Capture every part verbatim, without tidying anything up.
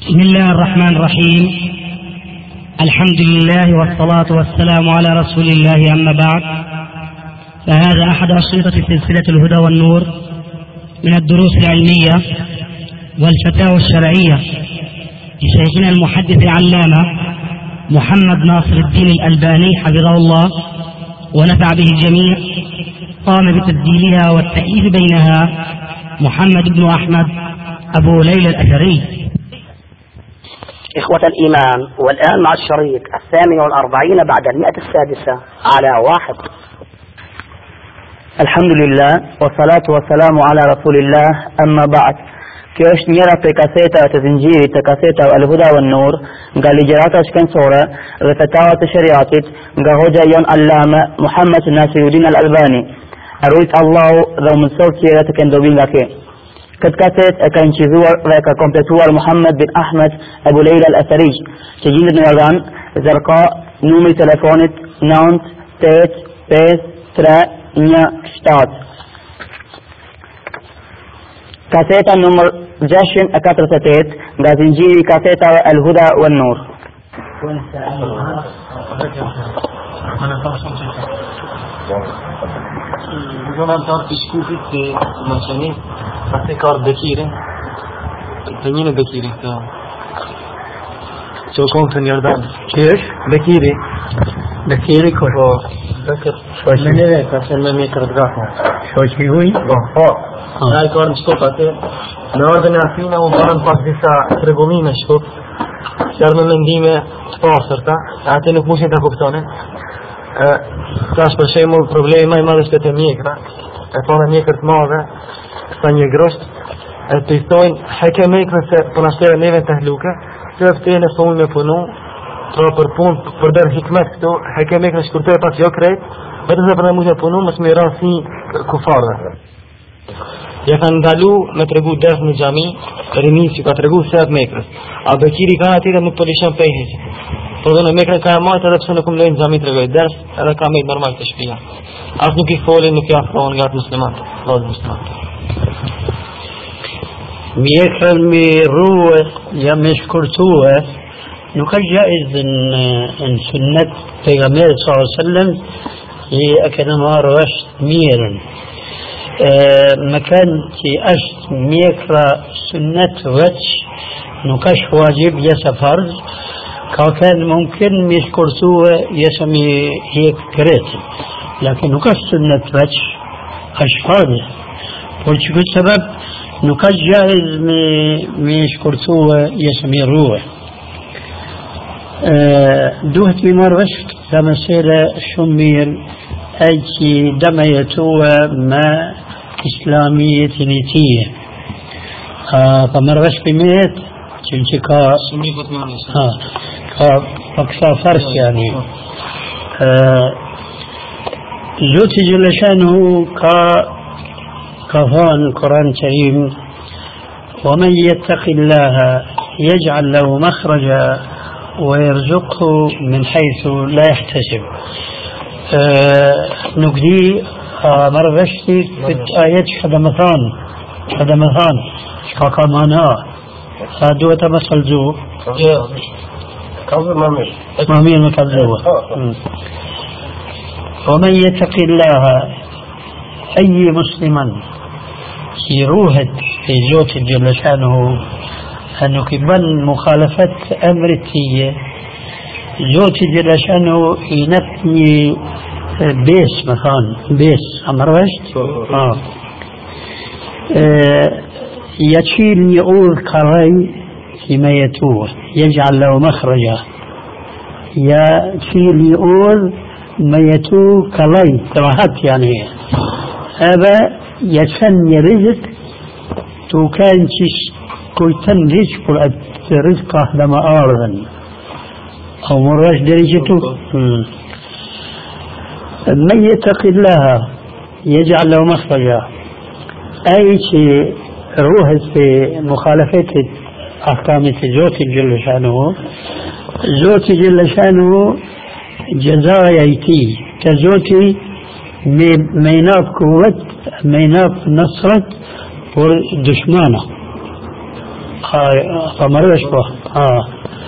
بسم الله الرحمن الرحيم. الحمد لله والصلاة والسلام على رسول الله، أما بعد، فهذا أحد أشرطة سلسلة الهدى والنور من الدروس العلمية والفتاوى الشرعية لشيخنا المحدث العلامة محمد ناصر الدين الألباني حفظه الله ونفع به الجميع. قام بتسجيلها والتأليف بينها محمد بن أحمد أبو ليلى الأثري. إخوة الإيمان، والآن مع الشريط الثامن والأربعين بعد المئة السادسة على واحد. الحمد لله والصلاة والسلام على رسول الله، أما بعد. Kjo është njëra prej kasetave të zinxhirit të kasetave Al-Huda wan Nur nga ligjërata shkencore dhe fetavat të shariatit nga hoxha jon Allame Muhammad Nasiruddin Al-Albani. Rujt Allahu dhe mësoj tjera të këndobi nga ke. Këtë kaset e ka incizuar dhe ka kompletuar Muhammad bin Ahmed Abu Lejla Al-Athari, që gjendet në Jordan, Zërka, numri telefonit nënt tetë pesë tre një shtatë. Kaseta numër gjashtëqind e katërdhjetë e tetë nga zinxhiri kasetave Al-Huda wan Nur. Zonë antarë të shkufit të maqenit, atë ka Bekirin, të njënë Bekirin, të që konë të njërdan. Që është? Bekiri. Bekiri kërë? Po, Bekir. Me në vetë, asë me me kërët gafë. Shoqi huj? Po, po. Në e kërë në shkop atë, në ardhën e Afina u banën pak disa regullime shkop, që ardhën me mendime të pasërta, atë nuk mushin të kuptonin. Tash për shembull problemi më i madh është te mjekra, e thonë mjekër të madhe, sa një grosht, e të thojnë heke mjekra se po na shtere neve të hluke, të ftehën e thonë me punu, pra për punë për der hikmet këtu, heke mjekra shkurtoj pas jo krejt, vetëm se për ne mund të punu mos më ran si kufarë. Ja kanë ndalu me tregu ders në xhami, rinis që ka tregu se atë mekrës. A Bekiri kanë atë nuk po lishon pejhës. Po dhe në mekrën ka e majtë edhe pëse nuk më lejnë xhami të regoj ders, edhe ka mejtë normal të shpia. Asë nuk i folin, nuk i afrohen nga të muslimatë, vazë muslimatë. Mjekrën me ruë, ja me shkurtue, nuk është gjaiz në sunnet pejgamberit sallallahu alaihi wasallam, që e kena marrë është mirën. Më kanë që është mjekra sunnet veç, nuk është wajib jesë farz, ka kanë mumkin mi shkurtue jesë mi hek kretin, lakin nuk është sunnet veç, është farz. Por që këtë sebeb nuk është gjaiz mi, mi shkurtue jesë mi ruë. Duhet mi marrë veç dhe mësele shumë mirë, e që dhe me jetue me islamijetin e tije. Pa marrë veç për mejet, që në që ka ka paksa farës yani. Zoti Gjellëshanu ka ka thonë në Kur'an Kerim: ومن يتق الله يجعل له مخرجا ويرزقه من حيث لا يحتسب. نقدي مرة بشتي في آيات خدمتان خدمتان شكاكا مانا هادو تمثل جو مامير مكذوة. ومن يتق الله أي مسلما يروهد في زوت جل شانه أنه كبن مخالفة أمر التية زوت جل شانه ينتني بيس مثلا بيس أمر وشت آه. آه يشيل يقول كري فيما يتوه يجعل له مخرجا، يشيل يقول ما يتوه كري كراهات يعني هذا يشن رزق تو كان شيش كويتن رزق رزقه لما أرضن أو مراش درجته. من يتق الله يجعل له مخرجا، أي شيء روح في مخالفة أحكام زوت جل شانه. زوت جل شانه جزاء يأتي كزوتي ميناف قوة ميناف نصرت والدشمانة. آه فمرش به آه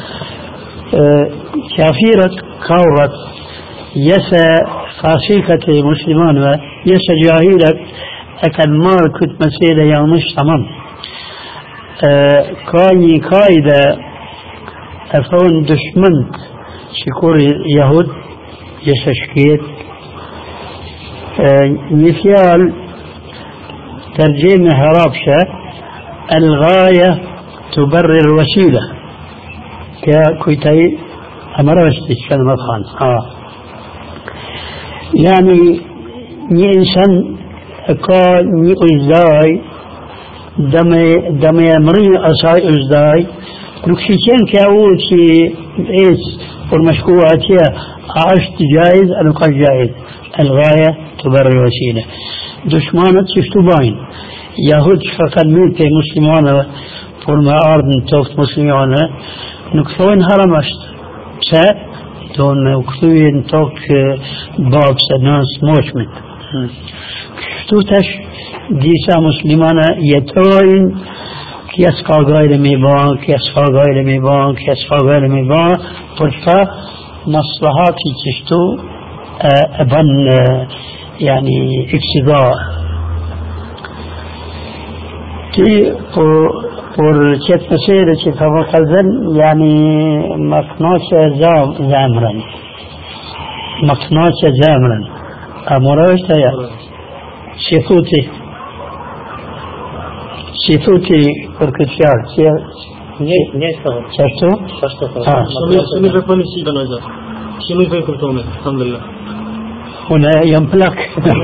كافيرة كورت يسا فاسيكة مسلمان يسا جاهلك أكل مال كنت مسيلة يا مش تمام آه كاني قايدة أفون دشمنت شكور يهود يسا شكيت آه مثال ترجمة هرابشة الغاية تبرر الوسيلة كويتاي أمرستي كلمة خان آه يعني ني إنسان كا ني أزداي دمي دمي أمري أساي أزداي نكشيشين كأول شيء إيش والمشكواتية عشت جائز أنا قد جائز الغاية تبرر الوسيلة دشمانت شفتو باين يهود فقط ميت مسلمان فرما أرض توقت مسلمان نكثوين هرمشت سا دون نكثوين توق باكس ناس موشمت شفتوتش ديسا مسلمان يتوين كيس قاقايل ميبان كيس قاقايل ميبان كيس قاقايل ميبان فرفا مصلحاتي تشتو أبن يعني اقتضاء تي por qëtë mësere që ka më kalzen, yani më kënaqe zemrën. Më kënaqe zemrën. A mora është aja? Si thuti? Si thuti për këtë fjarë? Një, një shtë. Qashtu? Qashtu. Shumë i veponi si bënë ojë. Shumë i veponi këtome, alhamdulillah. Unë jam plak.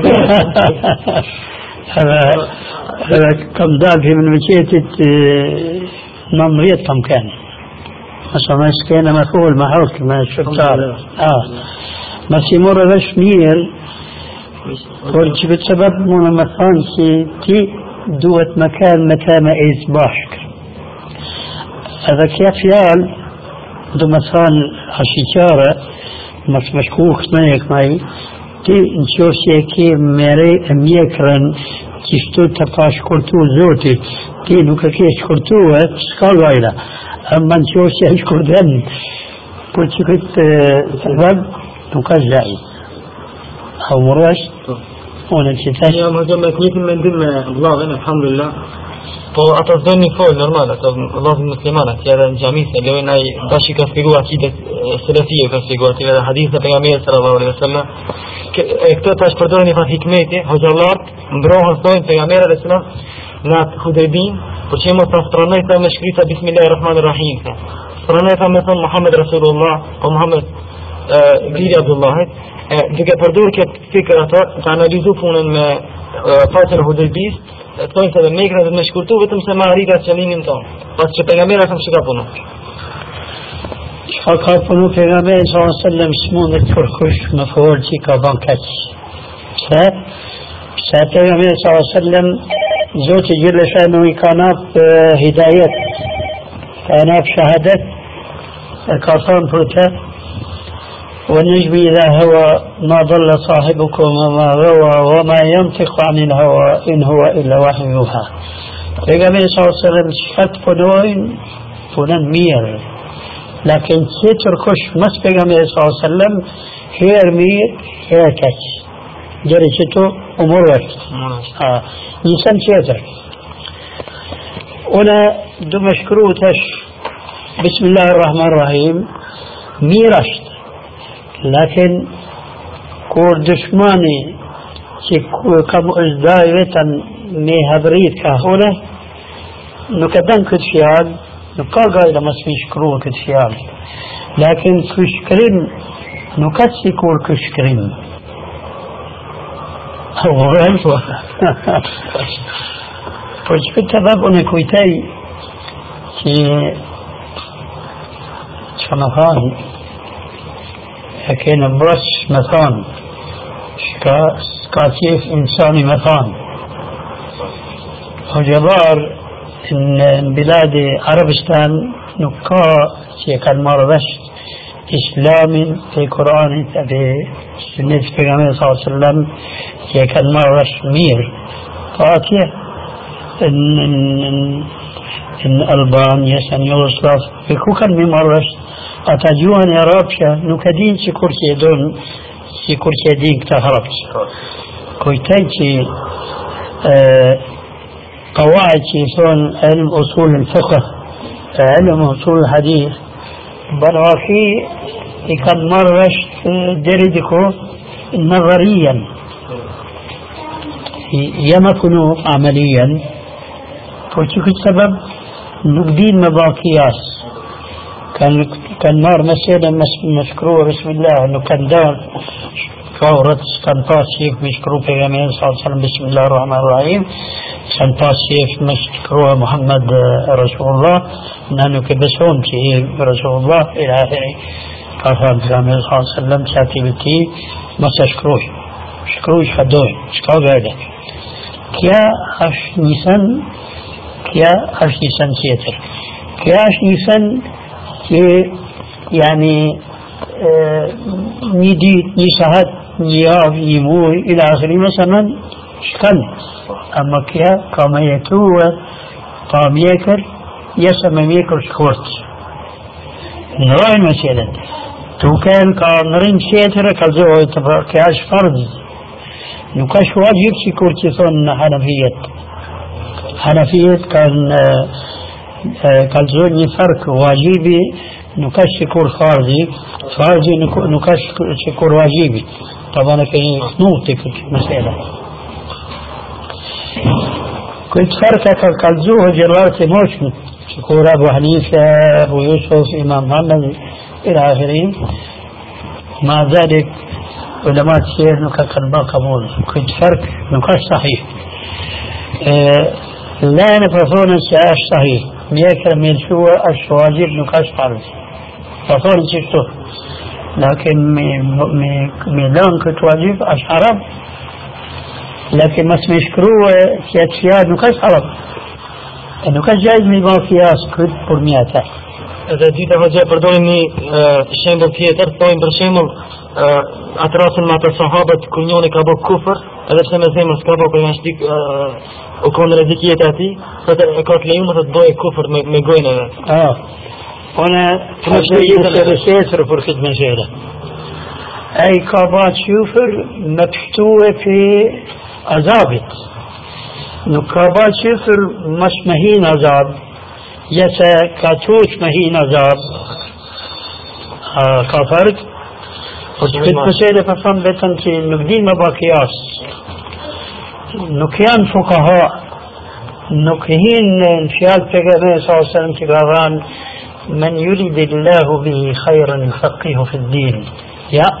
هذا هذا كم دال في من مشيتة نمريت كم كان مثلا ما سكينا مفعول محروك ما شفتار آه ما سيمر باش مير قلت بسبب من مثلا تي دوت مكان متى ما إيز باشك هذا كيف يال دو مثلا عشيكارة مش مشكوك مايك ماي ti në qofë që e ke mere e mjekrën qishtu të ka shkurtu zoti ti nuk e ke shkurtu e s'ka gajra amma në qofë që e shkurten për që këtë sebeb nuk ka zhaj a u mërësh unë që tash ja më gjëmë e të njëtin mendim me vlavën alhamdulillah po ata zdojnë një folë normal ata vlavën muslimanat që edhe në gjami se lojnë aj bashi ka spigu akidet selefije ka spigu ative dhe hadith dhe pejgamberit sallallahu alaihi wasallam e këto tash përdoren një fat hikmeti hoxhallar mbrohen thonë pejgamberi sallallahu alaihi wasallam në atë Hudaybin për që mos ta stranoj ta me shkrita bismillahirrahmanirrahim stranoj ta me thonë Muhammed Rasulullah o Muhammed Biri Abdullahit duke përdorur këtë fikër ato të analizu punën me faqen e Hudaybis thonë se dhe mekra dhe me shkurtu vetëm se ma arrita qëllimin tonë pas që pejgamberi sa më shka punu Shka ka punu pejgamberi sallallahu alaihi wasallam s'mundet kërkush më folë që ka ban kaq pse pse pejgamberi sallallahu alaihi wasallam Zoti Gjelle Shanu i ka nap hidajet ka nap shahadet e ka thonë për të والنجم إذا هوى ما ضل صاحبكم وما غوى وما ينطق عن الهوى إن هو إلا وحي يوحى Pejgamberi sallallahu alaihi wasallam shkat punojnë punën mirë لكن تيتر كش مس Pejgamberi sallallahu alaihi wasallam herë mirë herë keq deri që to umur është ah insan tjetër unë do më shkruaj tash Bismillahirrahmanirrahim mirë është لكن kur dëshmani që kam uzdaj vetën me hadrit ka hune nuk e dan këtë fjalë nuk ka gajda mas mi shkrua këtë fjalë lakin kë shkrim nuk ka si kur kë shkrim po që këtë të dhab unë e kujtaj që që në thanë كان برش مثان شكا كيف إنساني مثان وجبار إن بلاد عربستان نكا شيكا المرضشت إسلام في قرآن في سنة النبي صلى الله عليه وسلم شيكا المرضش مير فاتية إن in Albanië en Jogoslav ku kanë mi marrësh ata gjuhën e arabshe nuk e din që kur që e don që kur që e din këta arabsh kujtaj që قواعد يسون علم أصول الفقه علم أصول الحديث بالواقع كان مرش دردكو نظريا يمكنوا عمليا فشو السبب نقدين مباقياس كان كان مار مسألة مشكروه بسم الله انه كان دار فورت كان باسيف مشكروه بيغامين صلى الله عليه وسلم بسم الله الرحمن الرحيم كان باسيف مشكروه محمد رسول الله نانو كبسهم شيء رسول الله الى اخره قال بيغامين صلى الله عليه وسلم شاتي بتي ما تشكروه شكروه فدوه شكاو بعده كيا اش نيسان كيا اش نيسان سيتر كيا اش نيسان يعني نيديت نيسهات نياف يموي إلى آخره مثلا شكل أما كيا كما يتوى قام يكر يسمى يكر شكورت نرأي مثلا تو كان كان شيتر كالزوء كاش فرض نكاش واجب شكورت يثون حنفية حنفية كان كالزوء فرق واجبي نكاش شكور خارجي خارجي نكاش شكور واجبي طبعا كي نوتك مسألة كنت فرقة كالزوه جرارة موشن شكور أبو حنيفة أبو يوسف إمام محمد إلى آخرين مع ذلك علماء الشيخ نكاش قلبا قبول كنت فرق نكاش صحيح أه لا نفرون السعاش صحيح ميكر من شو الشواجب نكاش فرض فصول شفتو لكن ميلان كنت واجب أشعرب لكن ما سمشكروه سياتشياد نكاش عرب نكاش جائز من باقياس كنت برمياته إذا ديت أفجأ بردوني شامل تيتر طوين برشامل أتراس مع الصحابة كنيوني كابو كفر هذا سمع زي ما سكابو بيمشتيك وكون رزقية تاتي فكانت ليوم تضوي كفر مجوينا آه أنا أشياء في الخدمة شهرة أي كابات شوفر مكتوبة في عذابت نكابات شوفر مش مهين عذاب يسا كاتوش مهين عذاب آه كافرت وكنت مسألة ففهم بتنتي نقدين مباقياس نكيان فقهاء نكهين انفيال پیغمبر صلى الله عليه وسلم تقران من يريد الله به خيرا يفقهه في الدين يا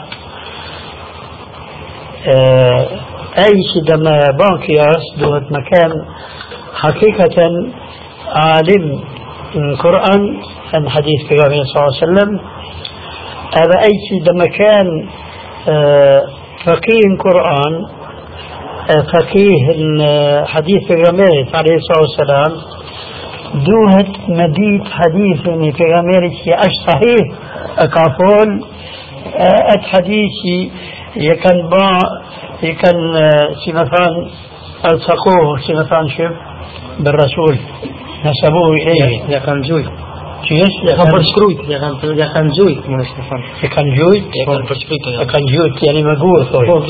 آه أي شيء دم باقياس دوت مكان حقيقة عالم القرآن عن حديث پیغمبر صلى الله عليه وسلم هذا أي شيء دم مكان آه فقيه القرآن آه فقيه حديث پیغمبر عليه الصلاة والسلام دوهت مديد حديث في أمريكا أش صحيح أكافول أت حديثي يكن با يكن سمثان ألصقوه سمثان شف بالرسول نسبوه إليه يكن جوي كيش يكن برشكروي يكن يكن جوي من استفان يكن جوي يكن برشكروي يكن جوي يعني مقول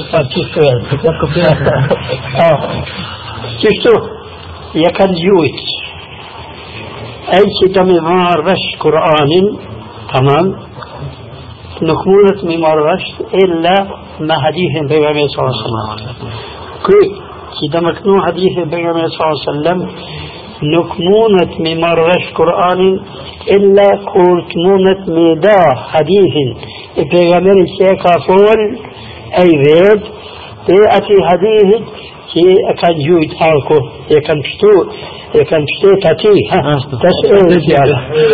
كيشتو يكن جوي أي شيء ممار رش قرآن تمام نكملت ممار رش إلا ما حديث بيغمبر صلى الله عليه وسلم كل شيء مكنو حديث بيغمبر صلى الله عليه وسلم نكملت ممار رش قرآن إلا كملت مدا حديث بيغمبر سيكافول أي غير تأتي حديث كي أكاد جويت آلكو يكن بشتو يكن بشتو تاتي ها تسأل رجال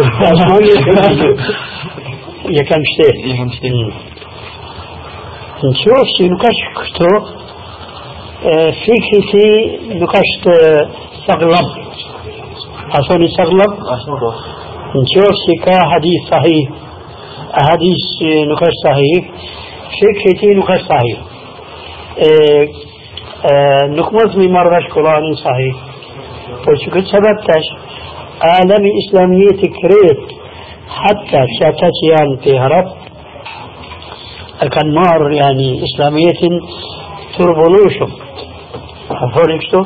يكن بشتو يكن بشتو نشوف شي نكاش كتو فيكي تي نكاش تغلب أصوني تغلب نشوف شي كا حديث صحيح حديث نكاش صحيح فيكي تي نكاش صحيح نكمل من مرة قرآن صحيح وشو كنت سببتش عالم إسلامية كريت حتى شاتاتيان في هرب كان مار يعني إسلامية تربولوشم عفوا شو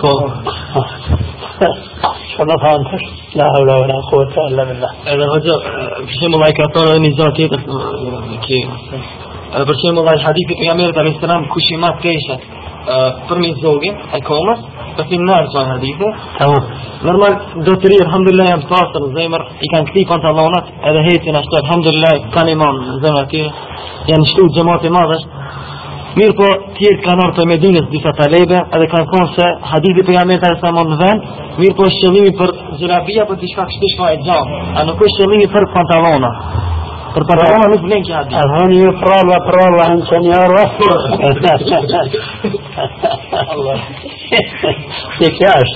شو ما فهمتش لا حول ولا قوة إلا بالله. أنا هذا بشيء ما يكثر النزاع كده كي بشيء ما الحديث في أمير عليه السلام كشيمات كيشة فرمي الزوجة الكومة ففي النار صار حديثه تمام نورمال دوتري الحمد لله يوم فاصل زي مر كان كثير بنطلونات هذا هيت نشتغل الحمد لله كان إمام زي ما كده يعني شتوت جماعة ماذا مير بو تير كانور في مدينة دي فتاليبة هذا كان كونسة حديث في أمير عليه السلام فان مير بو الشميمي بر جلابية بتشفاك شتشوا الجام أنا كل شميمي بر بنطلونا بر بنطلونا مثلين كهذي هون يفرال وفرال وعن سنيار الله يكياش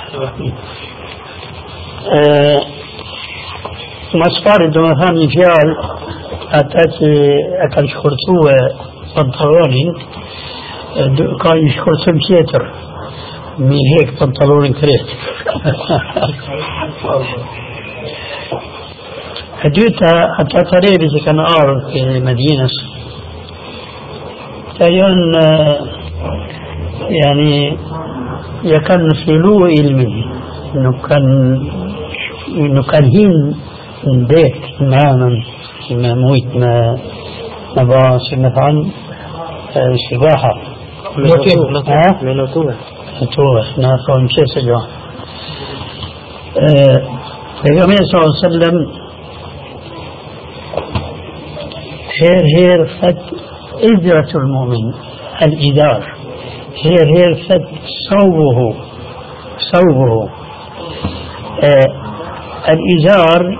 مصفار دون ثاني فيال أتاتي أكل شخرتوه بنطلونين كان يشخرتو بشيتر من هيك بنطلون كريت هدوتا حتى تريبي كان أعرف في المدينة تيان يعني يكن في لو علمي إنه كان إنه كان هين بيت تماما ما مويت ما ما باص مثلا سباحة منوتوه منوتوه منوتوه نافون شيء سجوا النبي صلى الله عليه وسلم هير هير فت إذرة المؤمن الإدار هير هير فت صوبه صوبه آه الإزار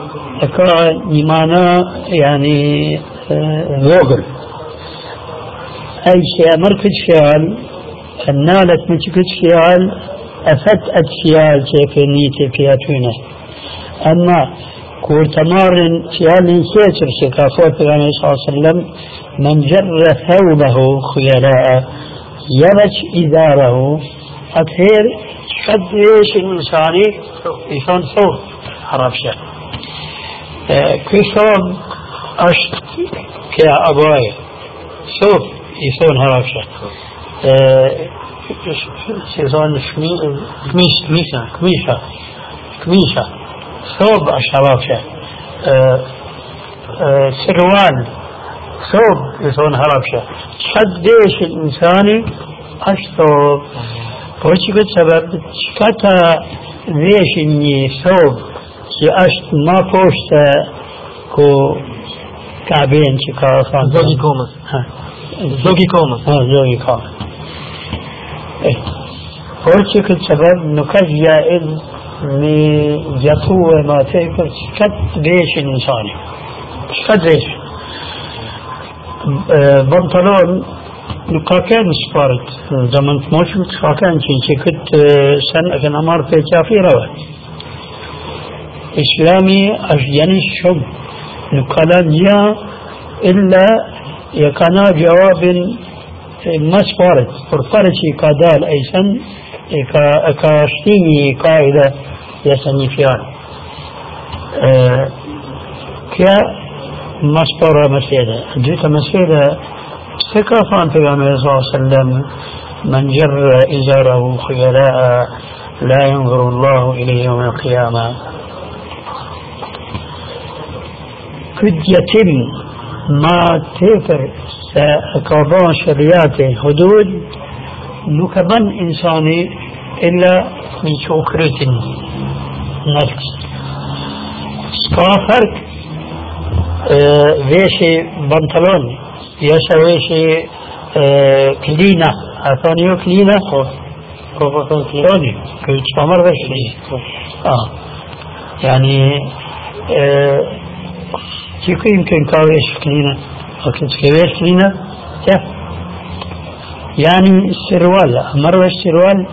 كان يعني ذوقل أي شيء مركز شيال النالت متكت شيال أفت أتشيال كيف نيتي فياتونه أما كور تمارن شيال سيتر شكافوت النبي صلى الله عليه وسلم من جر ثوبه خيلاء يبش إزاره أطهير شد إيش الإنساني يشون ثوب حرفشة كيشون أشت كأبواي ثوب يشون حرفشة يشون كميش كميشة كميشة كميشة ثوب أشرفشة سروال ثوب يشون حرفشة شد إيش الإنساني أشتوب وشكت سبب شكتا ليش إني ثوب أشت ما فوشت كو كعبين شكا زوجي كومس زوجي كومس ها زوجي كومس إيه وشكت سبب نكج جائز مي جاتوه ما تيكر شكت ليش الإنساني شكت ليش بنطلون نقاكان سبارت زمن موش نقاكان شيء كنت سنة كان أمر في كافي روات إسلامي أجيان الشب نقالان جاء إلا يكانا جواب ما سبارت فرقرشي كادال أيسن كاشتيني قاعدة يسني فيان أه كيا ما سبارة مسيدة جيت مسيدة ثقافان في النبي صلى الله عليه وسلم من جر إزاره خيلاء لا ينظر الله إليه يوم القيامة قد يتم ما تفر كوضان شرياته حدود نكبن إنساني إلا من شوكرة نفس سكافرك اه ويشي بنطلون يسوي شيء كلينا أثانيو كلينا كوفا كليوني كل شمر بس آه يعني كيف يمكن كاويش كلينا أكيد كاويش كلينا كيف يعني السروال مرة السروال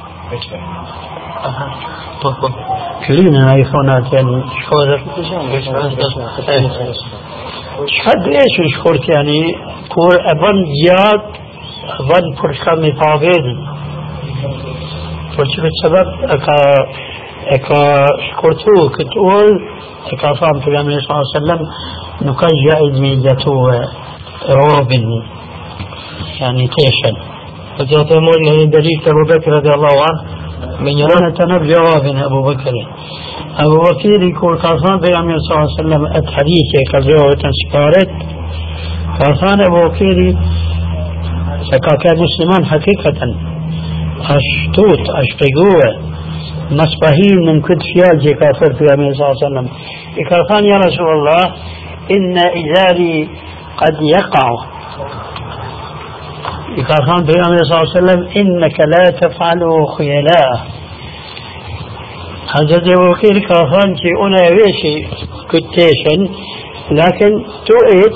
كلينا ايفونات يعني شهادة شهد ايش الشهورت يعني كور ابن جياد ابن فرشكا مفاوض فرشكا سبب اكا اكا شكرتو كتقول اكا صام في النبي صلى الله عليه وسلم نكجا ادميجتو روبن يعني تيشن فتعتمون يعني دليل أبو بكر رضي الله عنه من يرانا تنب جواب أبو بكر أبو بكر يقول كافان في النبي صلى الله عليه وسلم الحديث كجواب تنسكارت كافان أبو بكر كان مسلمان حقيقة أشتوت أشتقوه مصباحين من كل شيء كافر في النبي صلى الله عليه وسلم كافان يا رسول الله إن إزاري قد يقع كافان في النبي صلى الله عليه وسلم إنك لا تفعل خيلاء هذا أبو بكر كافان شيء أنا ويشي كتيشن لكن توئت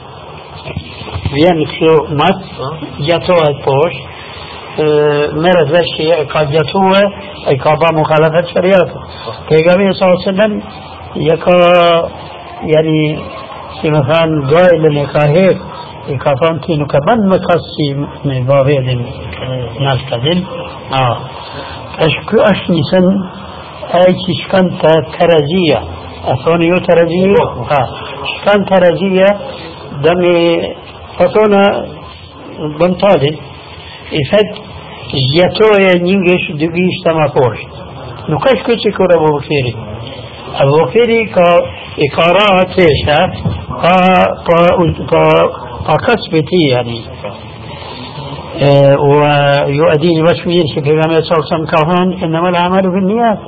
vjen kështu mat, gjatohet poshtë, merë dhe që ka gjatue, e ka ba mukhalafet shariatë. Pejgamberi sallallahu alaihi wasallam ja ka, yani, si më thanë, gajlën e ka hek, i ka thonë ti nuk e bën më kasë si me bavedin në alkadin. është kjo është një sen e që shkan të terazia, a thoni ju terazia? Shkan terazia dhe me fatona bëntalin i fet zgjatoje një ngesh dy gishta ma poshtë. Nuk është këtë që kur Abu Bakri. Abu Bakri ka i ka ra tesha pa pa pa pa kasbeti yani ويؤديني بشمير في كلام صلى الله عليه وسلم كهون إنما العمل بالنيات.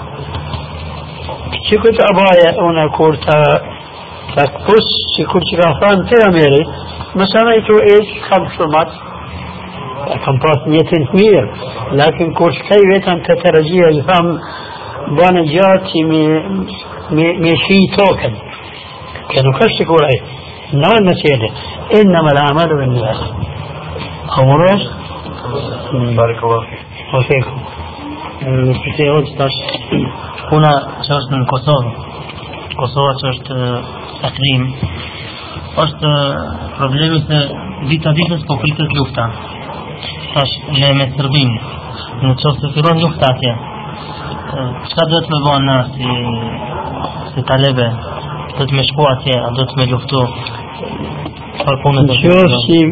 شكت أبايا أنا كورتا تكبس شكت شكافان تراميري مثلا يتو إيش كم شمات كم باس نيتين مير لكن كورش كيف أنت ترجيه يفهم بانا جاتي مي مي مي شي توكن كانوا كشتكوا عليه نوع المسيرة إنما العمل بالنيات. أمرش بارك الله فيك وفيكم Pyetja tash puna që është në Kosovë. Kosova që është takrim. Është problemi se dita ditës po pritet lufta. Tash ne me Serbinë, në qoftë se fillon lufta atje. Çka do të më bëjnë na si si talebe? Do të më shku atje, a do të më luftu? Çfarë punë do të bëj? si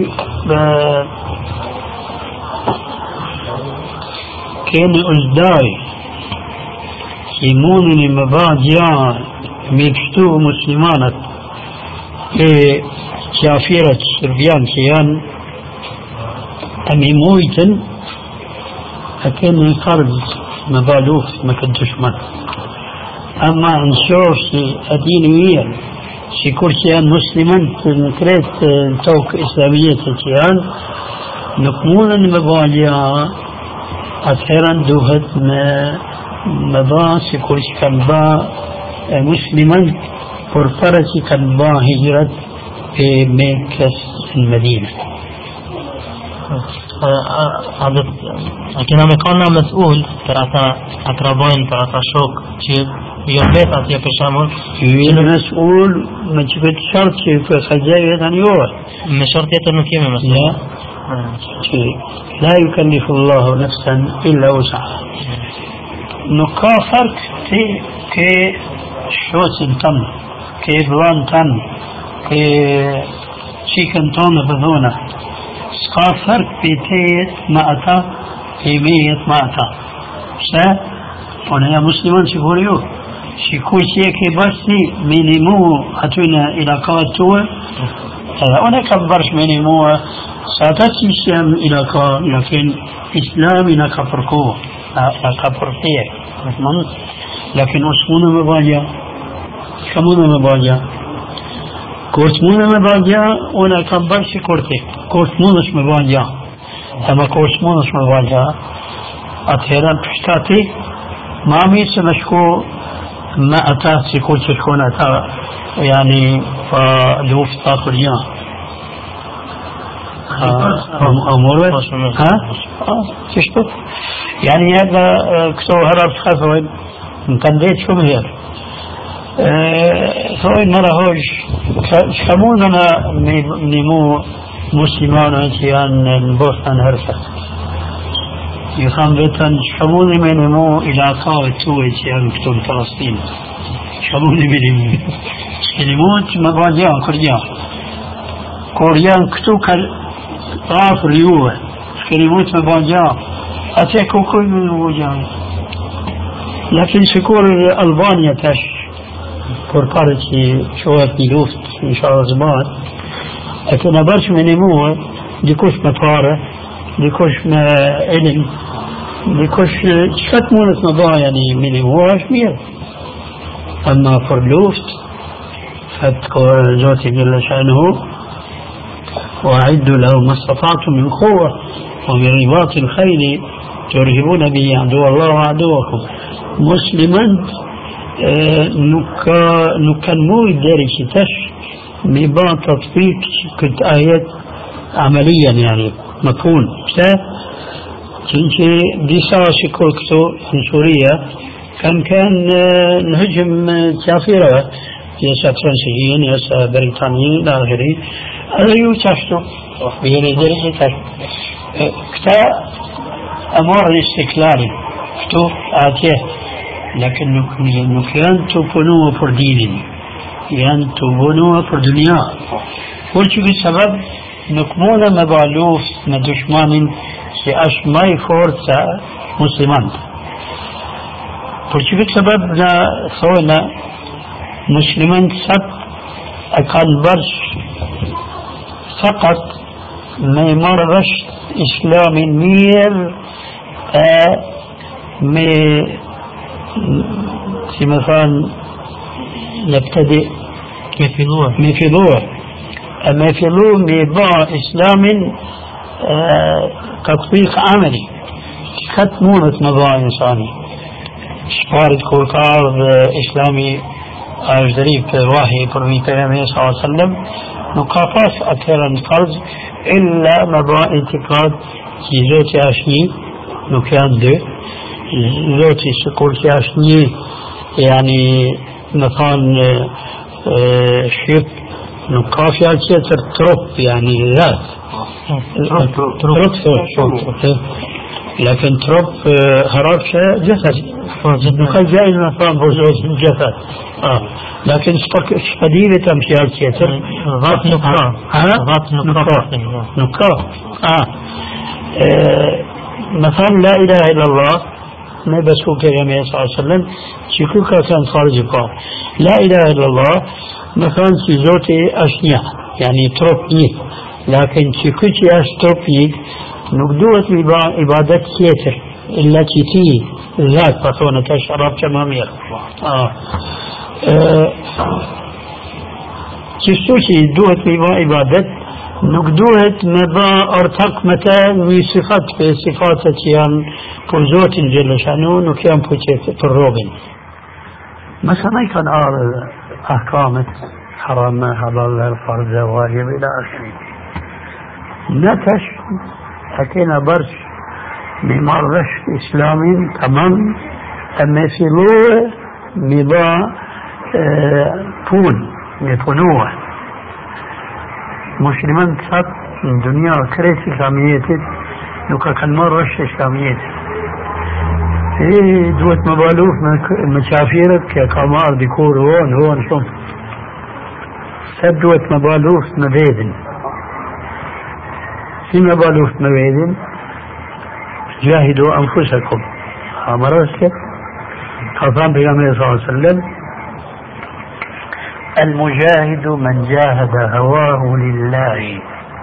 كان أجداري يمونني مبادئ ميكشتو مسلمانات في شافيرة سربيان كيان أمي مويتن أكن قرض مبالوف ما كنتش من أما نشوف سي أدينيا سي كورسيان مسلمان نكريت توك إسلامية كيان نكمون مبادئ أثيرا دوهت ما مبا سيكون كان با مسلما فرفرة كان با هجرة في مكة المدينة. كنا مكاننا مسؤول تراتا أقربين تراتا شوك شيء يوبيت أتيه بشامل. مسؤول ما تبت شرط شيء في خزايا ثاني يوم. من شرط يتنكيم مسؤول. لا يكلف الله نفسا إلا وسعها. نقا فرق في كي شوس تم كي بلان تم كي شيكن تون بذونا سقا فرق في تيت ما أتا في ميت ما أتا سا هنا يا مسلمان شكوريو شكوي شيكي بسي مينيمو أتونا إلى قواتوا أنا كبرش مينيمو ساتاتي سيام إلى كا لكن إسلام إلى كفركو كفرتيه لكن أسمونا مباجا كمونا مباجا كورسمونا مباجا وأنا كبرش كورتي كورسمونش مباجا أما كورسمونش مباجا أتهران بشتاتي ما ميس مشكو ما أتاسي كل شكون أتا يعني فلوف تاخريان أمور ها تشتو يعني هذا كسو هرب خفوين مكنديت شو مهير فوين مرة هوش شمونا نمو مسلمان أنتيان البوسطان هرسة يخام بيتن شموني من مو إلى قاوة توي تيان كتون فلسطين شموني من مو كلمات مبادئ كرديان كوريان كتو كالغاف اليوه كلمات مبادئ أتاكو كل من وجهه لكن شكور ألبانيا تاش كوركارتي شوات نلوفت إن شاء الله زمان لكن أبرش من مو ديكوش مطارة ديكوش ما علم ديكوش شفت مونت مضاع يعني من مو أشمير أما فرلوفت فاتكور زوتي جل شأنه وأعدوا له ما استطعتم من قوة ومن رباط الخيل ترهبون به عدو الله وعدوكم مسلما نكا نكنمو الداري تش مبا تطبيق كنت آيات عمليا يعني مكون سا تنشي ديسا شكوكتو في سوريا كان كان نهجم كافرة يسا فرنسيين يسا بريطانيين إلى آخره أيو تشتو بيني درجة تشتو كتا أمر الاستقلال كتو آتيه لكن نكيان تبنوه پر دين يان تبنوه پر دنيا ورچو بسبب نكمونا مبالوف ندشمان سي أشماي فورتا مسلمان ورچو بسبب نا ثونا مسلمان سب أكان برش فقط ما يمرش إسلام مير مي في مثلا نبتدئ مثلوه مثلوه مثلوه ميضاع إسلام تطبيق عملي ختمونة مضاع إنساني شفارة كوكار إسلامي أجدريب واحي برمي كلامه صلى الله عليه وسلم نقافاس أكثر فرض إلا مضاع انتقاد جيزوتي أشني نكيان دو زوتي سكول كاشني يعني مثلا شيب نقافيا كتر تروب يعني ذات تروب لكن تروب هراب شيء جسد نقل جائز مثلا بوزوز الجسد آه. لكن شديدة تمشي كتر ذات نقاف ذات نقاف نقاف آه. مثلا لا إله إلا الله ما بس هو كلامه صلى الله عليه وسلم شكوكا كان خارج القاع لا إله إلا الله مثلا سيزوتي أشنيا يعني تروبي لكن شكوكي أش تروبي نقدوة عبادات كيتر إلا تي ذات بطونة شراب كمامير آه شكوكي دوة عبادات نقدوهت مبا ارتق متى من صفات في صفات كيان بوزوت جل شانون وكيان بوجيت الروبن مثلا كان احكام حرام حلال الفرض واجب الى اخره نتش حكينا برش ممار رشد اسلامي تمام اما في لوه مبا بون مبونوه مسلمان صد الدنيا كريس إسلاميتي نوكا كان مرش إسلاميتي إيه دوت مبالوف مشافيرك كقمار ديكور هون هون شوف سب دوت مبالوف مبيدن في مبالوف مبيدن جاهدوا أنفسكم أمرسك خطان بيغمير صلى الله عليه وسلم المجاهد من جاهد هواه لله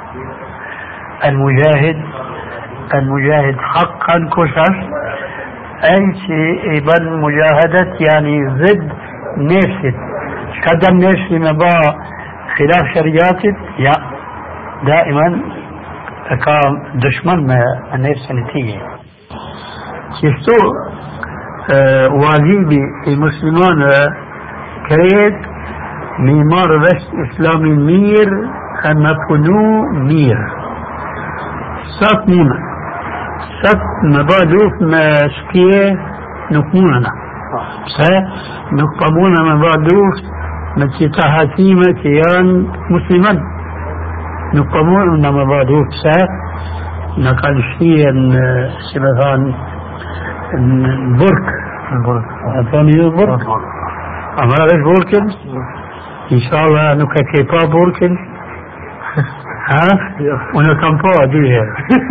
المجاهد المجاهد حقا كسر أي شيء ابن مجاهدة يعني ضد نفسه قدم نفسي مبا خلاف شريعته يا دائما كان دشمن ما النفس نتيجة شفتو آه واجبي المسلمان كريت ميمار بس إسلامي مير أما فنو مير سات مونا سات مبادوف ما شكيه نكمونا سا نقبونا مبادوف ما تتحاتيمة كيان مسلما نقبونا مبادوف سا نقل شيء سبثان البرك البرك أعطاني البرك أما ليش بوركن إن شاء الله نكتبا بوركن ها ونكمبا ديها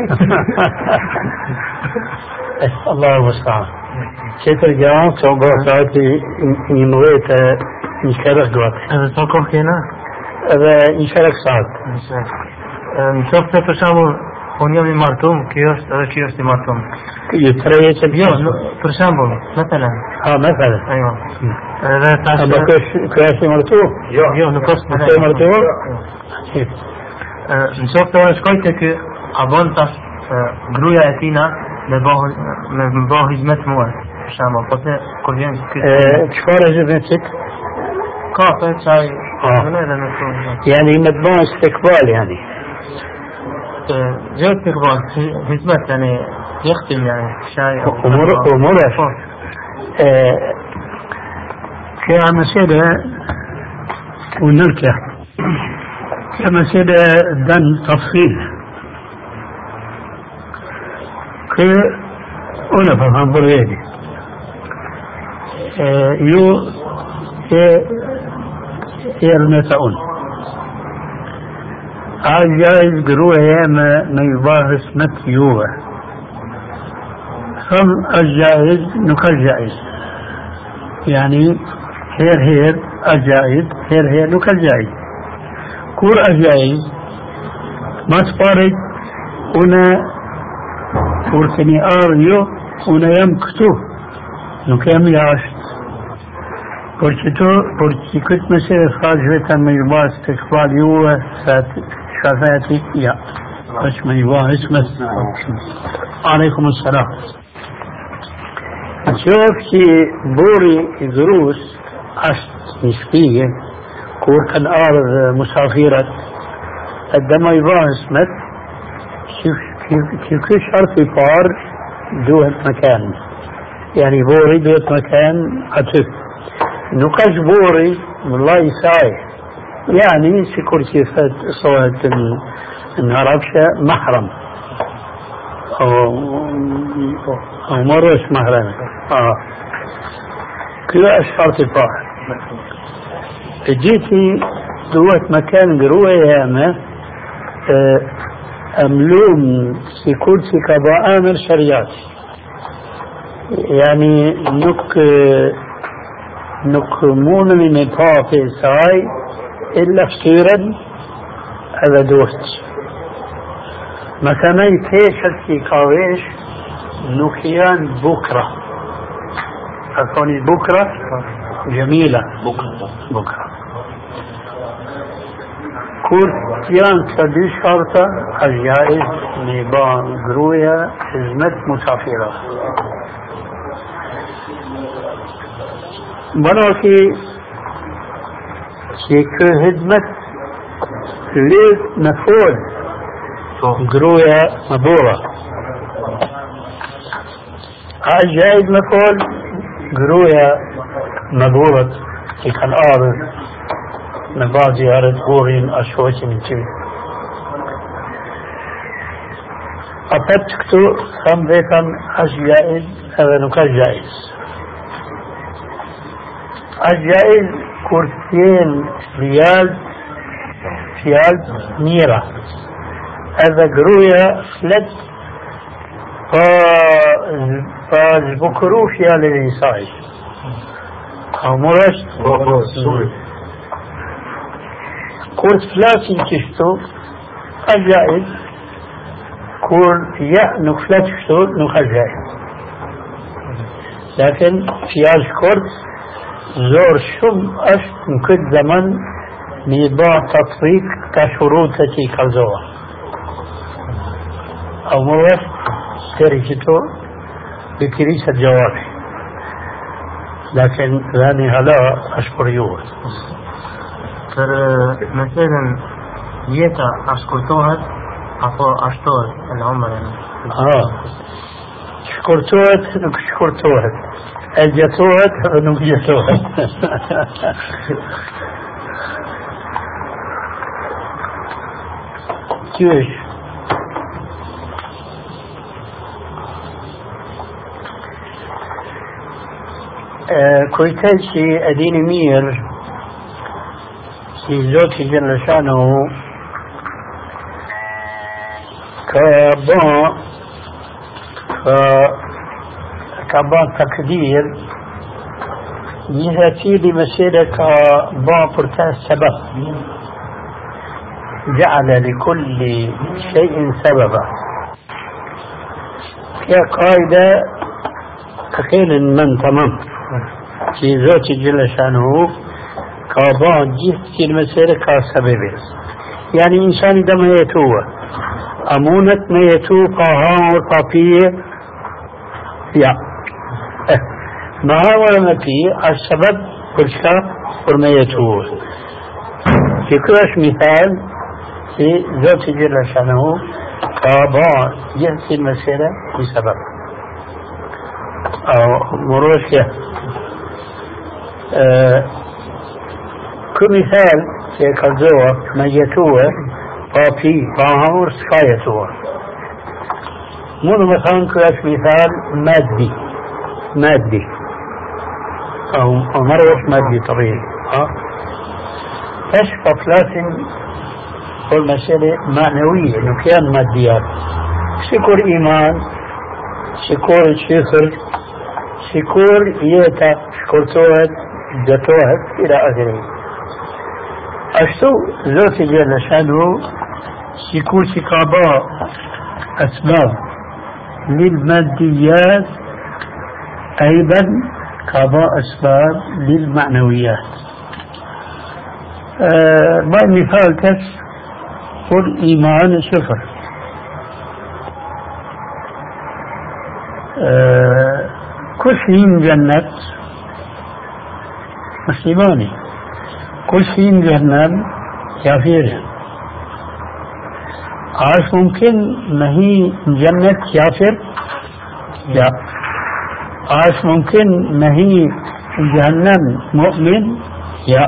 الله المستعان شيء الجواب توقع ساعتي يموت نشارك دوات هذا توقف هنا هذا نشارك ساعت نشوف تشامل هون يوم مارتوم كيوش هذا كيوش مارتوم يتريث يوم تشامل مثلا اه مثلا ايوه هذا تاش أما كيوش كيوش مرتوب يوم نقص كيوش مرتوب نشوف تواش كويتك أبانتا جرويا أتينا من باه هجمت موت شامل قطع كلين كفارة جبنتك كافة شاي يعني مدبون استقبال يعني جو استقبال هجمت يعني يختم يعني شاي أمور أمور كما سيدة ونركع كما سيدة دن تفصيل كي أنا فهم بريدي يو يرنتاون عايز قروه ياما ما يباهس مت يوه هم الجائز نكالجائز يعني هير هير الجائز هير هير نكالجائز كور الجائز ما تفارج هنا وركني آريو هنا يمكتو نكام يعشت برشتو برشي كنت مسير خاجة من يباس استقبال يوه شفاتي يا بس من يباس اسمه عليكم السلام شوف شي بوري دروس عشت نسبية كور كان آر مسافرة قدما يباس اسمه شوف كيف كيف شرط يفار دوه مكان يعني بوري دوه مكان عتف نقاش بوري والله يساي يعني سكر كيفات صوت النهاربشة محرم أو أو مروش محرم آه كلا أشفرت الفاحر جيتي دوت مكان قروة ياما آه أملوم سكر كبا آمر شريات يعني نك نقمون من طافي ساي إلا فسيرا هذا دوست مثلا تيشت في كاويش نكيان بكرة أكوني بكرة جميلة بكرة بكرة كورتيان كدي شرطة الجائز نيبان قروية حزمت مسافرة بناكي شيك هدمت ليد مفعول قروية مبورة هاي جايد مفعول قروية مبورة كان آرد نباع زيارة بورين أشوش من شيء أبتكتو خم ذيكم أش جائز هذا نكا جائز الجائز كرسيين ريال فيال نيرة هذا قروية فلت فالبكرو فيال الإنساي أو مرشت كورت فلاتي تشتو الجائز كور يا نخلات شتو نخل جائز لكن فيال كورت زور شم أش ممكن زمن نيبا تطبيق كشروطتي كالزوا أو مرات تريجتو بكريسة جواب لكن ذاني هلا أشكر يوه مثلا يتا أشكرتوها أفو أشتور العمر يعني آه شكرتوها شكرتوها الجتوت ونجتوت كيف كويتاشي أديني مير في زوجي جل شانه كبا كبا تقدير يهتي لمسيرة كبا برتا سبب جعل لكل شيء سببا يا قاعدة تخيل من تمام في ذات جل شانه كابا جهة المسيرة كسبب يعني إنسان دم يتوه أمونة ما يتوه قاها والقافية يا ما هو ما فيه السبب كل ورما يتوه في كلاش مثال في ذات جل شانه كابا جهة المسيرة بسبب أو مروشة أه كمثال في كالزوة ميتوه ففي فهور سكايتوه منو مثلا كلاش مثال مادي مادي أو مروش مادي طبيعي ها تشفى لازم كل مسألة معنوية إنه كان ماديات شكر إيمان شكر شكر شكر يتا شكر توهد جتوهد إلى آخره أشتو ذات جل شانه شكر شكابا أسباب للماديات أيضا كابا أسباب للمعنويات أه مثال كس قل إيمان صفر أه كل شيء جنة مسلماني كل شيء جنة كافر عاش ممكن ما هي جنة كافر لا عاش ممكن ما هي جهنم مؤمن لا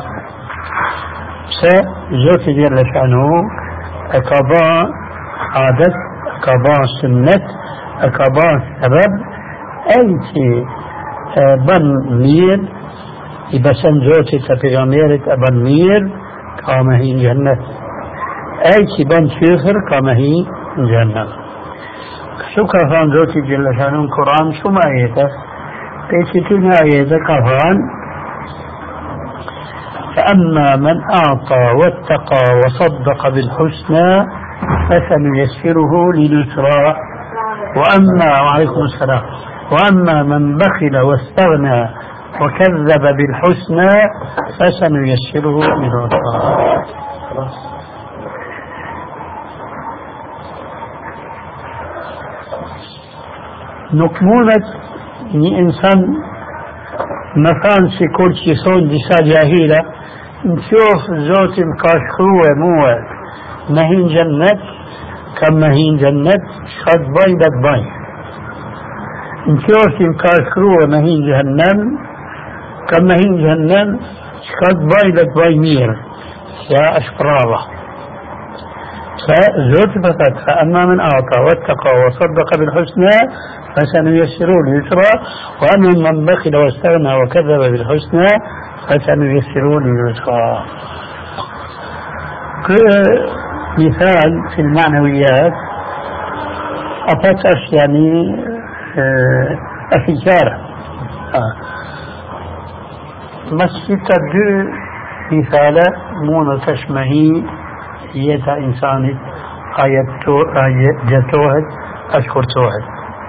سجوت جل شأنه أكبا عادة أكبا سنة أكبا سبب أي شيء بن مير إذا سنجوتي تبغاميرك أبن مير كما هي جنة أي شيء بن شفر كما هي جنة شو كفان زوتي جل شأنه القرآن شو ما آيته بيشتنا آيته كفان فأما من أعطى واتقى وصدق بالحسنى فسنيسره لليسرى وأما وعليكم السلام وأما من بخل واستغنى وكذب بالحسنى فسنيسره للعسرى. نكمونة إنسان مكان في كل شيء صون ديسا جاهلة نشوف زوتي مكاشخوة موة مهين جنة كم مهين جنة شخص باين دك باين نشوف مكاشخوة مهين جهنم كم مهين جهنم شخص باين دك باين مير يا أشفرابة فزوت فقط فأما من أعطى واتقى وصدق بالحسنى فسنيسره لليسرى وأما من بخل واستغنى وكذب بالحسنى فسنيسره لليسرى. مثال في المعنويات أفتش يعني أفجارة مسجد دو مثال مونة تشمهي يتا إنساني آيات جتوهد أشكر توهد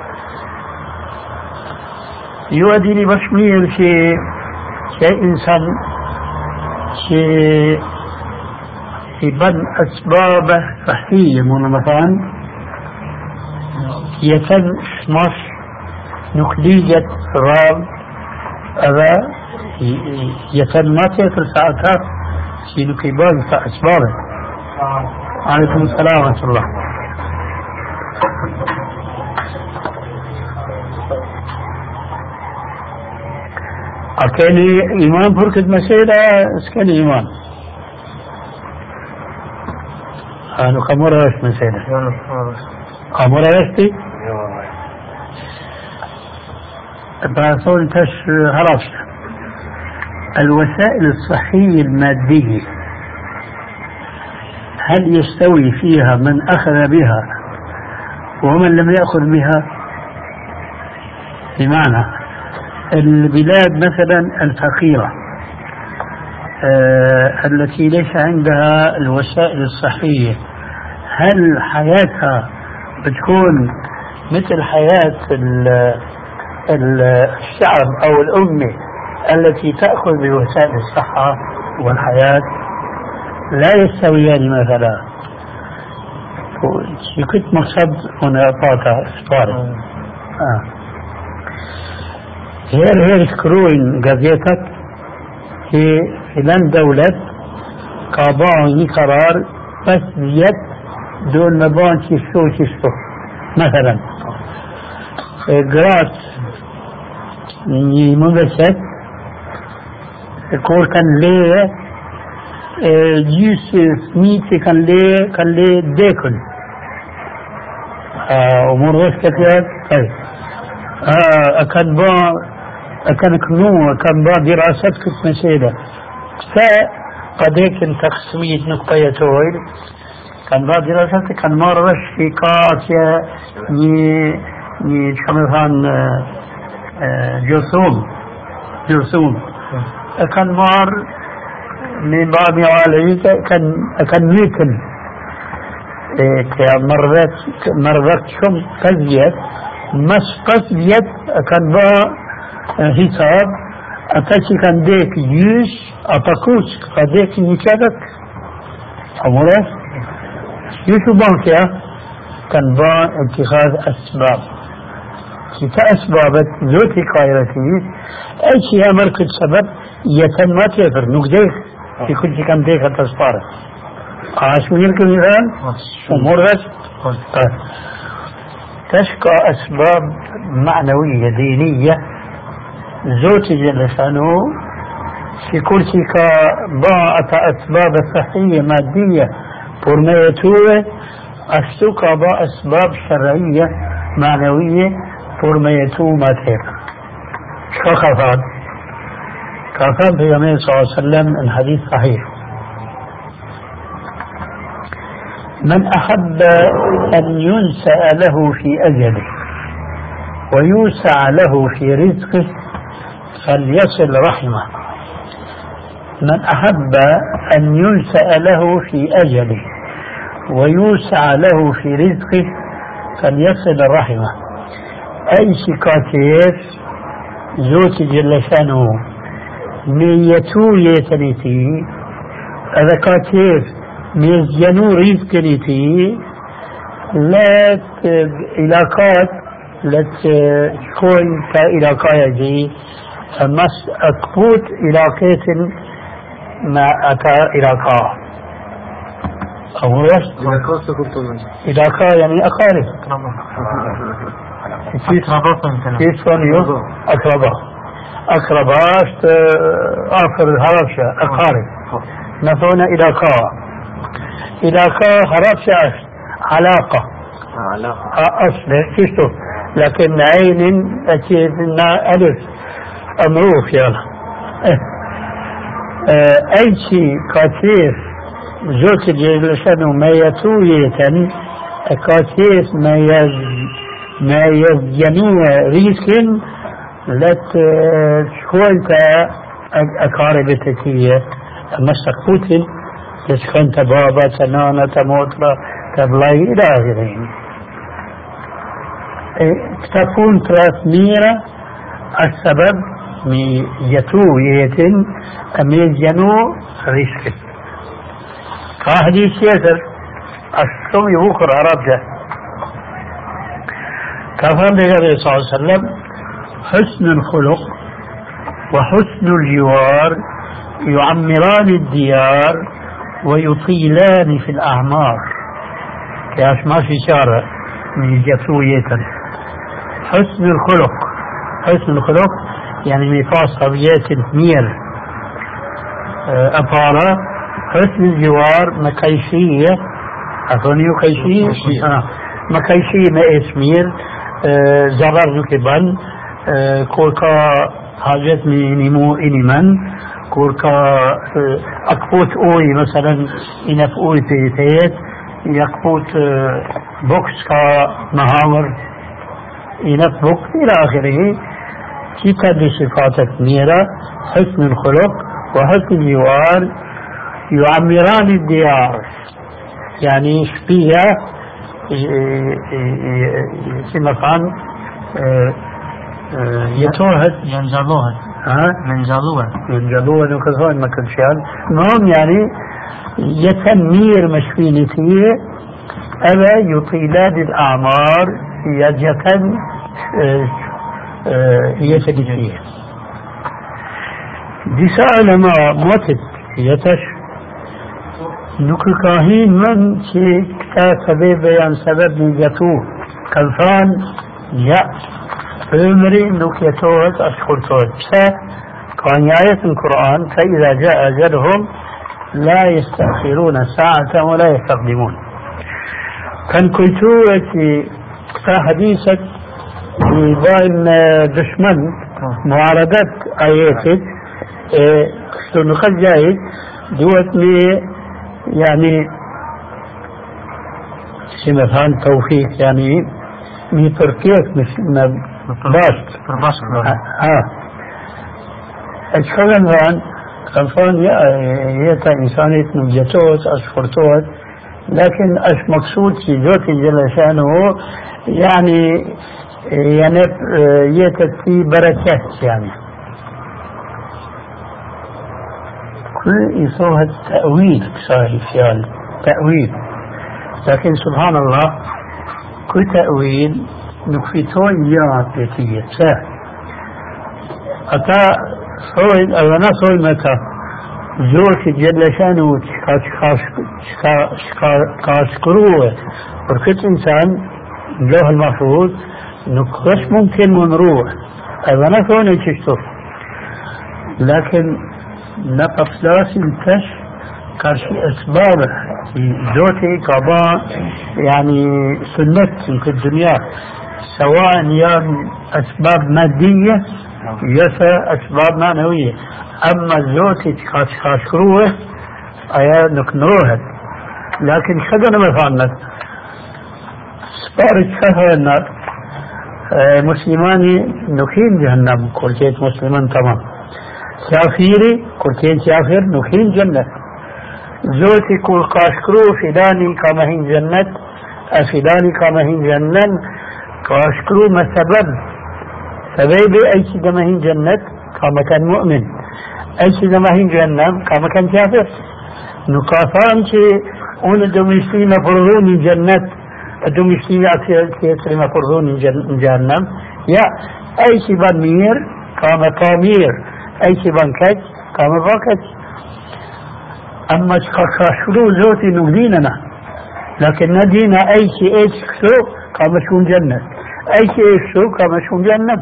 يودي لي بشمير شيء شيء إنسان شيء يبن أسبابه صحية من مثلا يتم شمس نقلية راب أذا يتم ماتت الساعات في نقيبان أسبابه. عليكم السلام ورحمة الله. أكاني إيمان بركة مسيرة اسكاني إيمان أنا كمرة وش مسيرة كمرة وشتي براسول تش هرفش الوسائل الصحية المادية هل يستوي فيها من أخذ بها ومن لم يأخذ بها؟ بمعنى البلاد مثلا الفقيرة آه التي ليس عندها الوسائل الصحية، هل حياتها بتكون مثل حياة الشعب أو الأمة التي تأخذ بوسائل الصحة والحياة؟ لا يستويان مثلا. كنت مقصد هنا أعطاك إخباري آه. غير هيك كروين قضيتك في فلان دولة قابعوني قرار بس بيد دون مبان تشتو تشتو مثلا قرات ممسك يقول كان ليه جيس ميتي كان ليه كان ليه ديكن أمور وش كتير طيب أكان با أكان كنو أكان با دراسات كنت مسيدة فقديك تقسمية نقطية تويل كان با دراسات كان مرش في قاتية ني ني شمثان جرثوم جرثوم كان مار من بعض معالجة كان كان ميكن كمرات مرات شم قضية مش قضية كان با حساب أتاشي كان ديك جيش أتاكوش قديك نكادك أمره يشو بانكيا كان با اتخاذ أسباب كتا أسبابت ذوتي قائرتي أي شيء أمر كل سبب يتم ما تيفر نقديك في كل شيء كان ديك التصفار عاشو يمكن مثال أمور غش تشكى أسباب معنوية دينية زوتي جل شانه في كل شيء كباعة أسباب صحية مادية برميتوه أشتكى با أسباب شرعية معنوية برميتوه ما تير شو خفاد كفاد في يمين صلى الله عليه وسلم الحديث صحيح من أحب أن ينسأ له في أجله ويوسع له في رزقه فليصل رحمه. من أحب أن ينسأ له في أجله ويوسع له في رزقه فليصل رحمه. أي شكاتير زوتي جل شانه نيتو يتنيتي هذا كاتير ميزينو رزقنيتي لا علاقات لا تكون كعلاقة دي مس أكبوت علاقات ما أتا علاقة أو رش علاقة يعني أقارب كيف صنيو أقربا أقرباش آخر هربشة أقارب نفونا علاقة علاقة هربشة علاقة علاقة أصل كيستو لكن عين أكيد ألف أمروف يلا أي شيء كثير زوج جلسان ما يتوية كثير ما يز ما يزينوا ريسكن لا تكون كأقارب تكية مستقبوتين تكون تبابا تنانا تموترا تبلاي إلى آخرين تكون تراثميرة السبب من يتوية أميزينو ريسك فهدي سيدر السوم يبوكر عربجة كفر بغير صلى الله عليه وسلم حسن الخلق وحسن الجوار يعمران الديار ويطيلان في الأعمار كاش ما في شارع من يتوية حسن الخلق حسن الخلق يعني ميقاس طبيعة مير أبارة. حسن الجوار مكيشية أظني كيشية آه. مكيشية ما اسمير زرر نكبان كوكا حاجات نمو إني من كوركا أكبوت أوي مثلا إنف أوي تيتيت يكبوت بوكس كا مهامر إنف بوكس إلى آخره. كتاب صفات ميرا حسن الخلق وحسن الجوار يعمران الديار، يعني شبيه سمكان يتوهد ينجلوها ها منجلوها ينجلوها وكذا ما كل شيء. المهم يعني يتنمير مشوينتي ألا يطيلان الأعمار يجتن يتجفيه دساء لما موتت يتش نكو كاهين من شي كتا سبب بيان سبب نجتوه كالفان يا عمري نك يتوهد أشكر توهد بسا كان آية القرآن فإذا جاء أجلهم لا يستأخرون ساعة ولا يستقدمون. كان كنتو كتا حديثك بين دشمن معارضة آياتك شو نقل جاي دوتني يعني سمفان توفيق يعني من تركيا مش باست اه اشكال فان كان يتا انسانية نجتوت اشفرتوت، لكن اش مقصود في ذات جل شانه يعني يعني يتت في بركات يعني كل يسوها التأويل صحيح يعني تأويل، لكن سبحان الله كل تأويل نكفيتو إياه بيتية سهل أتا صويل أولا صويل متى زوج جل شانه كاشكروه وركت إنسان له المفروض نكش ممكن ونروح أولا صويل يتشتف، لكن نقف لازم تش كاشي أسباب ذاتي كبا يعني سنة في الدنيا، سواء يا أسباب مادية يا أسباب معنوية. أما ذاتي كاشكروه أيا نكنروها، لكن خدنا ما فعلنا سبارك شهر النار مسلماني نخين جهنم كل شيء مسلمان تمام، سافيري كلتين سافر نخين جنة زوتي كل كاشكرو فلاني كمهين جنة فلاني كمهين جنة كاشكرو ما سبب سبب أي شيء مهين جنة كما كان مؤمن، أي شيء مهين جنة كما كان كافر. نكافان شيء أون دمشتي مفروضون جنة دمشتي أكثر مفروضون جهنم يا أي شيء بمير كما كامير أي شيء بنكج كما باكج. أما كاشكرو زوتي نقديننا، لكن ندينا أي شيء إيش شو كما شون جنة، أي شيء إيش شو كما شون جنة.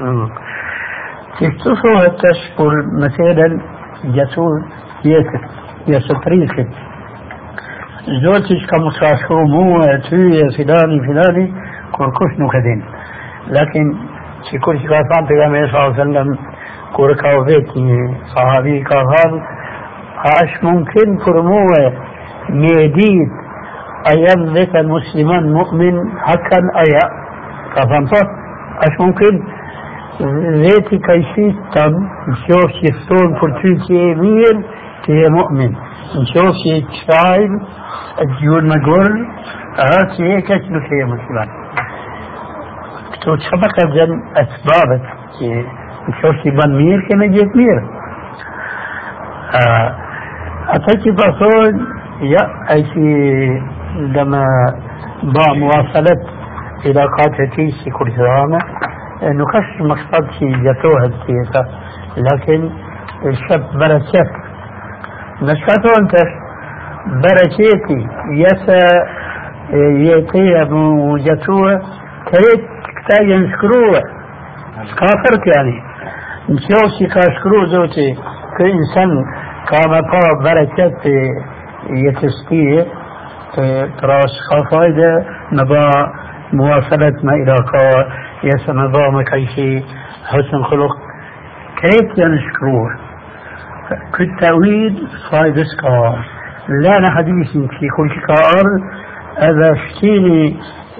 تشوفوا التشكر مثلا جسور يسر يستريك زوتي كما كاشكرو مو تي فلاني فلاني كركش نكدين، لكن شكر شكافان تجمع صلى الله عليه وسلم كوركاو بيتي صحابي كافان عاش ممكن فرموه ميديد أيام ذات المسلمان مؤمن حقا أيا كافان صح عاش ممكن ذاتي كيشيت تم نشوف شفتون فرتوكي مير كي مؤمن نشوف شفايل الجيول مقول هاتي هيك كي مسلمان تو سبق جن أسبابك نشوف شبان مير كما جيت مير أتاكي بصول يا أيشي لما با مواصلة علاقات تيسي كل زرامة نكش مقصد شي جاتوها التيسا، لكن الشاب بركات نشكاتو انتش بركاتي يسا يتيا بوجاتوها كيت كتا ينشكروها كافرك يعني نشوف شي كاشكرو زوتي كإنسان كما قال بركات يتستيه تراش خافايدة نبا مواصلة ما إلى قا يسمى نظام كيشي حسن خلق كيف ينشكروه كالتأويل صايد سكار لا أنا حديث في كل شكار هذا شتيني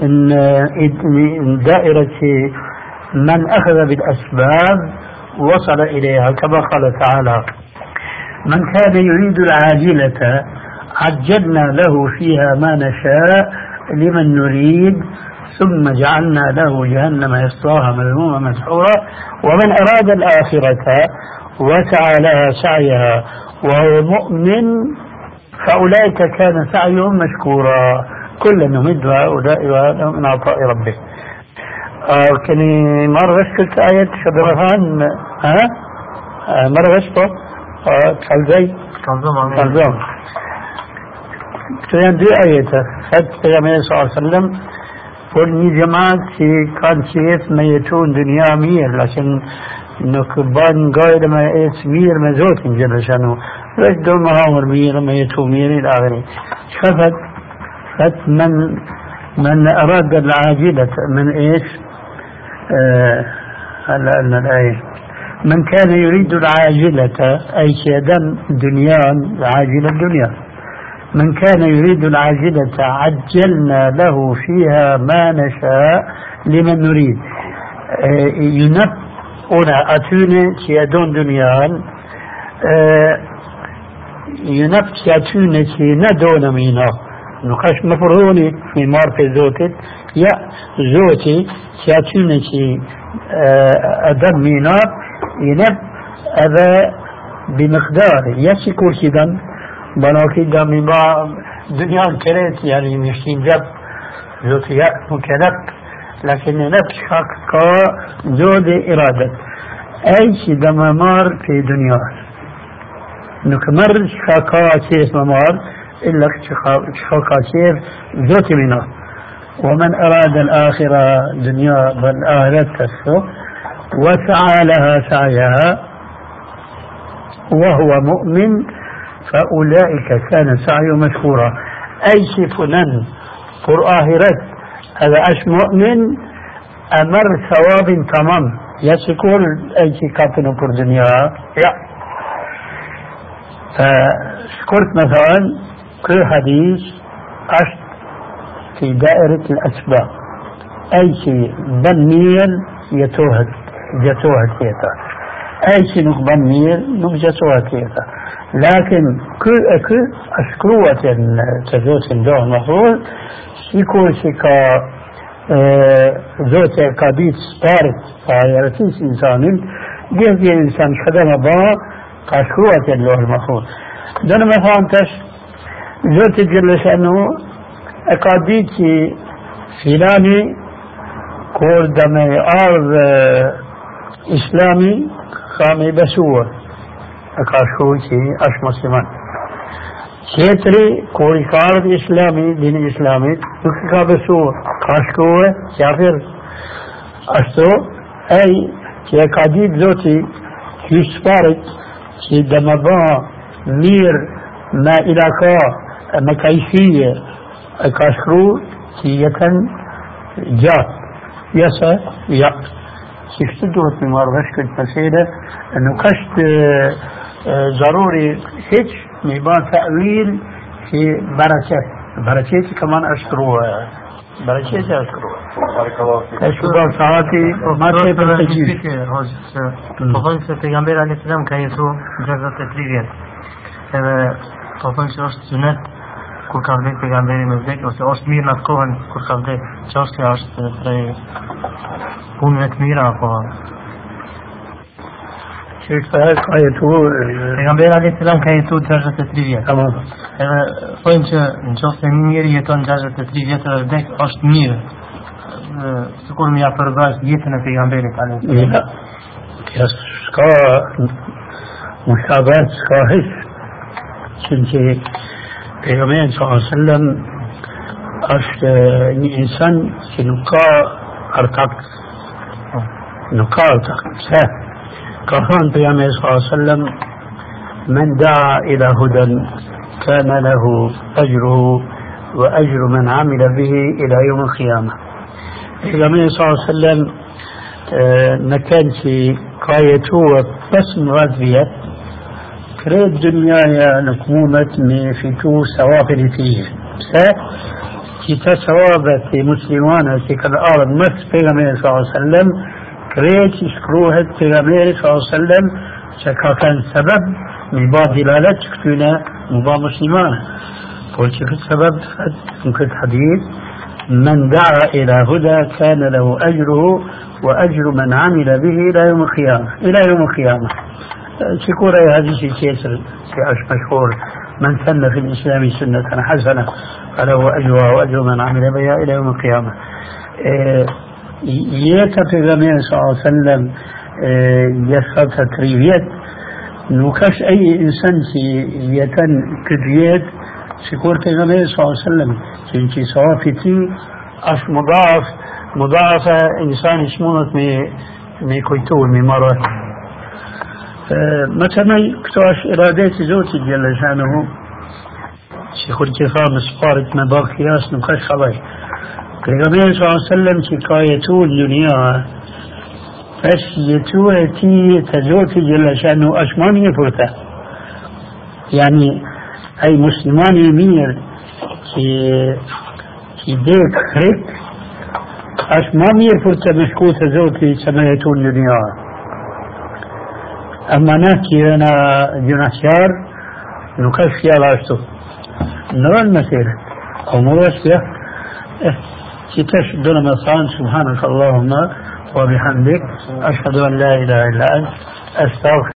إن دائرة من أخذ بالأسباب وصل إليها كما قال تعالى من كان يريد العاجلة عجلنا له فيها ما نشاء لمن نريد ثم جعلنا له جهنم يصلاها مذموما مدحورا ومن أراد الآخرة وسعى لها سعيها وهو مؤمن فأولئك كان سعيهم مشكورا كل نمد هؤلاء وهؤلاء من عطاء ربه. آه كني مرة قلت آية شبرهان ها آه مرة قلت آه كالزي كالزم كان دي آية خد پیغمبر صلى الله عليه وسلم فلني جماعة كان شيف ما يتون دنيا مير لكن نكبان قايد ما إيس مير مزوت جل شانه ليش دول مهامر مير ما يتون مير إلى آخره شفت فت من من أراد العاجلة من إيش هلا آه قلنا الآية من كان يريد العاجلة أي شيئا دنيا عاجلة الدنيا من كان يريد العاجلة عجلنا له فيها ما نشاء لمن نريد آه ينب أنا أتوني شيئا دنيا آه ينب شيئا شيئا ندون مينا نقاش مفروني في مارك زوتي يا زوتي شاتون شي أدم مينار ينب هذا بمقدار يسي كل شيء بناكي دم ما دنيا كريت يعني مشين جب زوتي يا مكلب لكن نب شاكا زود إرادة أي شيء دم مار في دنيا نكمر شاكا شيء ممار إلا شاكا شيء زوتي منه ومن أراد الآخرة دنيا والآخرة تسو وسعى لها سعيها وهو مؤمن فأولئك كان سعيه مشكورا أي شفنان فر آخرت هذا أش مؤمن أمر ثواب تمام يسكول أي شكاتنا فر دنيا يا فشكرت مثلا كل حديث أشت في دائرة الأسباب أي شيء بنيا يتوهد جتوهد كيتا أي شيء نقبنيا نقجتوهد كيتا لكن كل أكل أشكروة تزوت الدوه المفروض يكون شكا زوت قبيت سبارت فايرتيس إنسان جهد إنسان خدم با أشكروة الدوه المفروض دون ما فهمتش زوت جل شأنه أكاديتي فلاني كور دمي أرض إسلامي خامي بسوة أكاشوتي أش مسلمان شيتري كوري كارد إسلامي دين إسلامي تكا بسوة كاشكوة كافر أشتو أي كي أكاديت زوتي يسفارت كي دمبا مير ما إلاكا مكايفية أكاشرو كيكن جات يسا يا كيف تدوت من مرغش كنت مسيرة أنه كشت ضروري هيك ميبان تأويل في بركة بركة كمان أشكروها بركة أشكروها بارك الله فيك أشكر ساعتي ما شيء بالتجيب طبعا في پیغمبر علیه السلام که یسو جزا تطریقیت طبعا شو سنت kur ka vdek pejgamberi me vdek ose është mirë në atë kohën kur ka vdek çështja është prej punëve të mira apo çfarë ka jetu pejgamberi alayhis salam ka jetu gjashtëdhjetë e tre vjet. Tamam. Edhe thonë që nëse një njeri jeton gjashtëdhjetë e tre vjet dhe vdek është mirë. Sikur më ia përbash jetën e pejgamberit alayhis salam. Ja ska mushabat ska hiç çünkü Peygamber sallallahu aleyhi ve sellem është një insan që nuk ka artak nuk ka artak pse ka thënë Pejgamberi sallallahu aleyhi ve sellem men daa ila hudan kana lahu ajruhu wa ajru man amila bihi ila yawm al-qiyamah. Pejgamberi sallallahu aleyhi ve sellem në kanë që ka jetuar pesëmbëdhjetë vjet كريت دنيا يا نكمومة مي في تو سوافل فيه سا كتا سوابت مسلمان في كالأرض مس بيغمير صلى الله عليه وسلم كريت يشكروها بيغمير صلى الله عليه وسلم شكا كان سبب من بعض دلالات كتونا مبا مسلمان قلت السبب ممكن حديث من دعا إلى هدى كان له أجره وأجر من عمل به إلى يوم القيامة إلى يوم القيامة شكورة هذه شيء كيسر شيء مشهور من سن في الإسلام سنة حسنة فله أجرها وأجر من عمل بها إلى يوم القيامة يتفق النبي صلى الله عليه وسلم يسر تتريبيت نوكاش أي إنسان يتن كدريت شكورة النبي صلى الله عليه وسلم كنتي صوافتي أش مضاعف مضاعفة إنسان اسمونت مي مي كويتول مي مرات مثلا كتواش إرادات زوتي جل شانه شيخور كفام سفارت مباق قياس نقاش خباي النبي صلى الله عليه وسلم شكايتو الدنيا فاش يتوتي تزوتي جل شانه أشمان يفرته يعني أي مسلمان يمير كي كي ديك خريك أشمان يفرته مشكوته زوتي سمايتو الدنيا أما نحكي أنا جناحيار نكشف يا لاشتو نرى المسيرة أو مرش فيها تشهد لنا صان سبحانك اللهم وبحمدك أشهد أن لا إله إلا أنت أستغفر